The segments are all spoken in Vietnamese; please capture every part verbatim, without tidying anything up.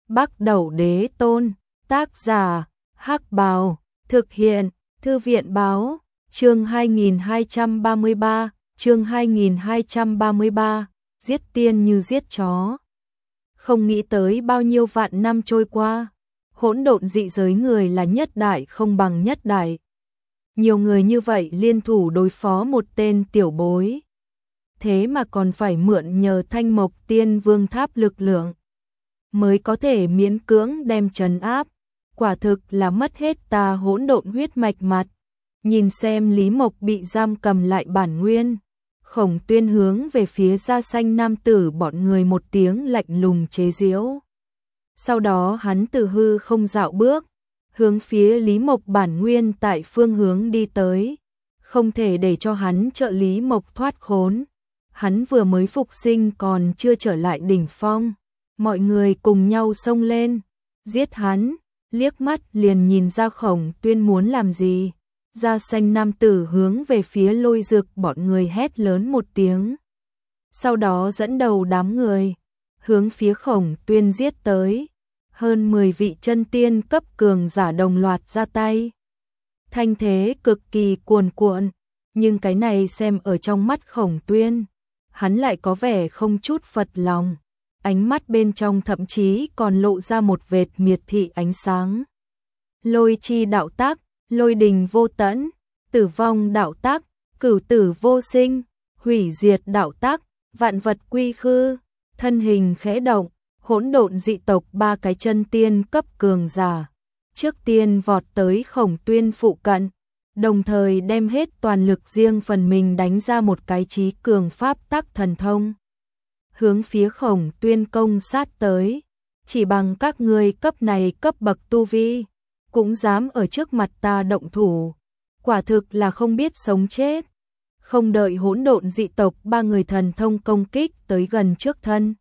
Bắc Đẩu Đế Tôn, tác giả, Hắc Bào, thực hiện, Thư viện báo, chương hai nghìn hai trăm ba mươi ba, chương hai nghìn hai trăm ba mươi ba, giết tiên như giết chó. Không nghĩ tới bao nhiêu vạn năm trôi qua, hỗn độn dị giới người là nhất đại không bằng nhất đại. Nhiều người như vậy liên thủ đối phó một tên tiểu bối. Thế mà còn phải mượn nhờ Thanh Mộc Tiên Vương Tháp lực lượng mới có thể miễn cưỡng đem trấn áp, quả thực là mất hết ta hỗn độn huyết mạch mặt. Nhìn xem Lý Mộc bị giam cầm lại bản nguyên, Khổng Tuyên hướng về phía da xanh nam tử bọn người một tiếng lạnh lùng chế giễu. Sau đó hắn từ hư không dạo bước, hướng phía Lý Mộc bản nguyên tại phương hướng đi tới, không thể để cho hắn trợ Lý Mộc thoát khốn. Hắn vừa mới phục sinh còn chưa trở lại đỉnh phong, mọi người cùng nhau xông lên, giết hắn, liếc mắt liền nhìn ra Khổng Tuyên muốn làm gì. Da xanh nam tử hướng về phía Lôi Dực bọn người hét lớn một tiếng. Sau đó dẫn đầu đám người, hướng phía Khổng Tuyên giết tới. Hơn mười vị chân tiên cấp cường giả đồng loạt ra tay. Thanh thế cực kỳ cuồn cuộn, nhưng cái này xem ở trong mắt Khổng Tuyên, hắn lại có vẻ không chút phật lòng. Ánh mắt bên trong thậm chí còn lộ ra một vệt miệt thị ánh sáng. Lôi chi đạo tác, lôi đình vô tận, tử vong đạo tác, cửu tử vô sinh, hủy diệt đạo tác, vạn vật quy khư, thân hình khẽ động, hỗn độn dị tộc ba cái chân tiên cấp cường giả. Trước tiên vọt tới Khổng Tuyên phụ cận, đồng thời đem hết toàn lực riêng phần mình đánh ra một cái chí cường pháp tắc thần thông. Hướng phía Khổng Tuyên công sát tới, chỉ bằng các ngươi cấp này cấp bậc tu vi, cũng dám ở trước mặt ta động thủ, quả thực là không biết sống chết. Không đợi hỗn độn dị tộc ba người thần thông công kích tới gần trước thân,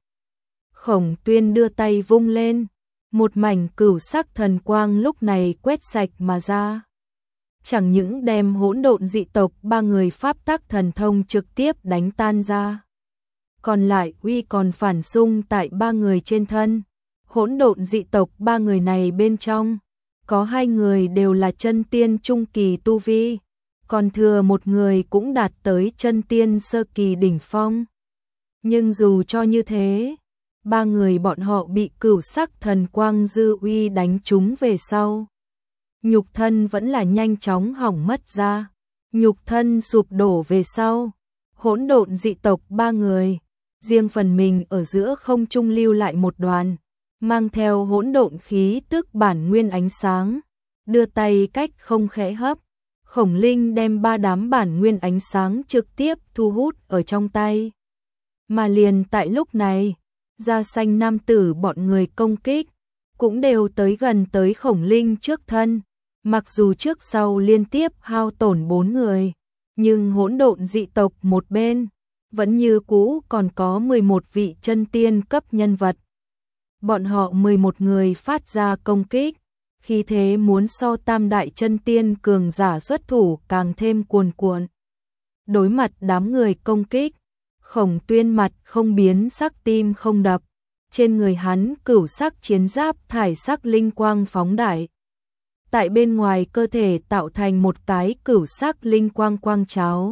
Khổng Tuyên đưa tay vung lên, một mảnh cửu sắc thần quang lúc này quét sạch mà ra. Chẳng những đem hỗn độn dị tộc ba người pháp tắc thần thông trực tiếp đánh tan ra, còn lại uy còn phản xung tại ba người trên thân. Hỗn độn dị tộc ba người này bên trong, có hai người đều là chân tiên trung kỳ tu vi, còn thừa một người cũng đạt tới chân tiên sơ kỳ đỉnh phong. Nhưng dù cho như thế, ba người bọn họ bị cửu sắc thần quang dư uy đánh trúng về sau, nhục thân vẫn là nhanh chóng hỏng mất ra. Nhục thân sụp đổ về sau, hỗn độn dị tộc ba người, riêng phần mình ở giữa không trung lưu lại một đoàn, mang theo hỗn độn khí tức bản nguyên ánh sáng, đưa tay cách không khẽ hấp, Khổng Linh đem ba đám bản nguyên ánh sáng trực tiếp thu hút ở trong tay. Mà liền tại lúc này, da xanh nam tử bọn người công kích, cũng đều tới gần tới Khổng Linh trước thân. Mặc dù trước sau liên tiếp hao tổn bốn người, nhưng hỗn độn dị tộc một bên, vẫn như cũ còn có mười một vị chân tiên cấp nhân vật. Bọn họ mười một người phát ra công kích, khí thế muốn so tam đại chân tiên cường giả xuất thủ càng thêm cuồn cuộn. Đối mặt đám người công kích, Khổng Tuyên mặt không biến sắc tim không đập, trên người hắn cửu sắc chiến giáp thải sắc linh quang phóng đại. Tại bên ngoài cơ thể tạo thành một cái cửu sắc linh quang quang cháo.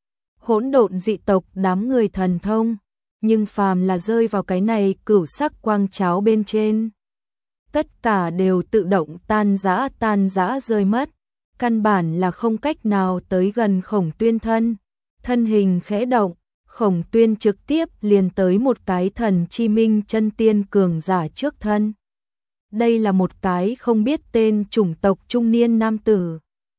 Hỗn độn dị tộc đám người thần thông, nhưng phàm là rơi vào cái này cửu sắc quang cháo bên trên, tất cả đều tự động tan rã tan rã rơi mất, căn bản là không cách nào tới gần Khổng Tuyên thân. Thân hình khẽ động, Khổng Tuyên trực tiếp liền tới một cái thần chi minh chân tiên cường giả trước thân. Đây là một cái không biết tên chủng tộc trung niên nam tử.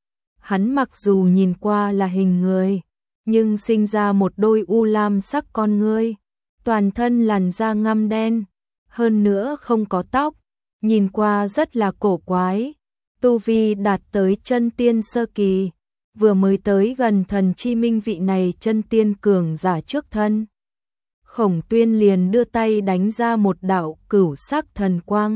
Hắn mặc dù nhìn qua là hình người, nhưng sinh ra một đôi u lam sắc con ngươi, toàn thân làn da ngăm đen, hơn nữa không có tóc, nhìn qua rất là cổ quái. Tu vi đạt tới chân tiên sơ kỳ, vừa mới tới gần thần chi minh vị này chân tiên cường giả trước thân. Khổng Tuyên liền đưa tay đánh ra một đạo cửu sắc thần quang,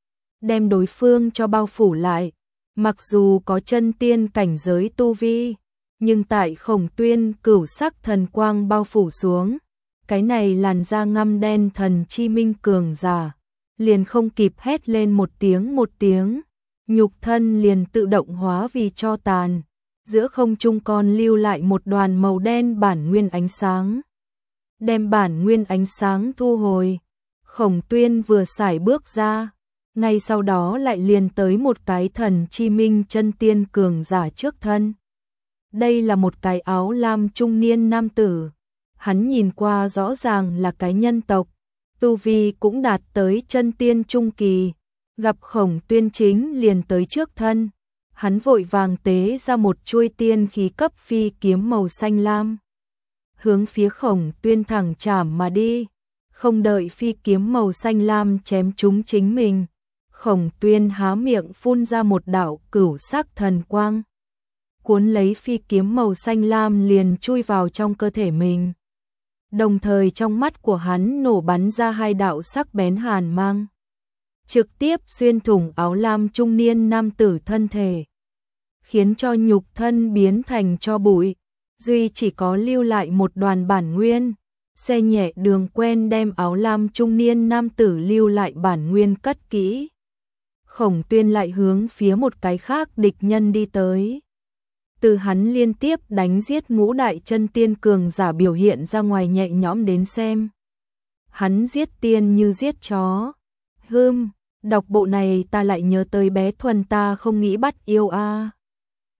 đem đối phương cho bao phủ lại. Mặc dù có chân tiên cảnh giới tu vi, nhưng tại Khổng Tuyên cửu sắc thần quang bao phủ xuống, cái này làn da ngăm đen thần chi minh cường giả, liền không kịp hét lên một tiếng một tiếng, nhục thân liền tự động hóa vì tro tàn, giữa không trung còn lưu lại một đoàn màu đen bản nguyên ánh sáng. Đem bản nguyên ánh sáng thu hồi, Khổng Tuyên vừa sải bước ra, ngay sau đó lại liền tới một cái thần chi minh chân tiên cường giả trước thân. Đây là một cái áo lam trung niên nam tử, hắn nhìn qua rõ ràng là cái nhân tộc, tu vi cũng đạt tới chân tiên trung kỳ, gặp Khổng Tuyên chính liền tới trước thân, hắn vội vàng tế ra một chuôi tiên khí cấp phi kiếm màu xanh lam, hướng phía Khổng Tuyên thẳng chảm mà đi, không đợi phi kiếm màu xanh lam chém trúng chính mình, Khổng Tuyên há miệng phun ra một đạo cửu sắc thần quang, cuốn lấy phi kiếm màu xanh lam liền chui vào trong cơ thể mình. Đồng thời trong mắt của hắn nổ bắn ra hai đạo sắc bén hàn mang, trực tiếp xuyên thủng áo lam trung niên nam tử thân thể, khiến cho nhục thân biến thành tro bụi, duy chỉ có lưu lại một đoàn bản nguyên, xe nhẹ đường quen đem áo lam trung niên nam tử lưu lại bản nguyên cất kỹ. Khổng Tuyên lại hướng phía một cái khác địch nhân đi tới. Từ hắn liên tiếp đánh giết ngũ đại chân tiên cường giả biểu hiện ra ngoài nhẹ nhõm đến xem. Hắn giết tiên như giết chó. Hừm, đọc bộ này ta lại nhớ tới bé Thuần ta không nghĩ bắt yêu a.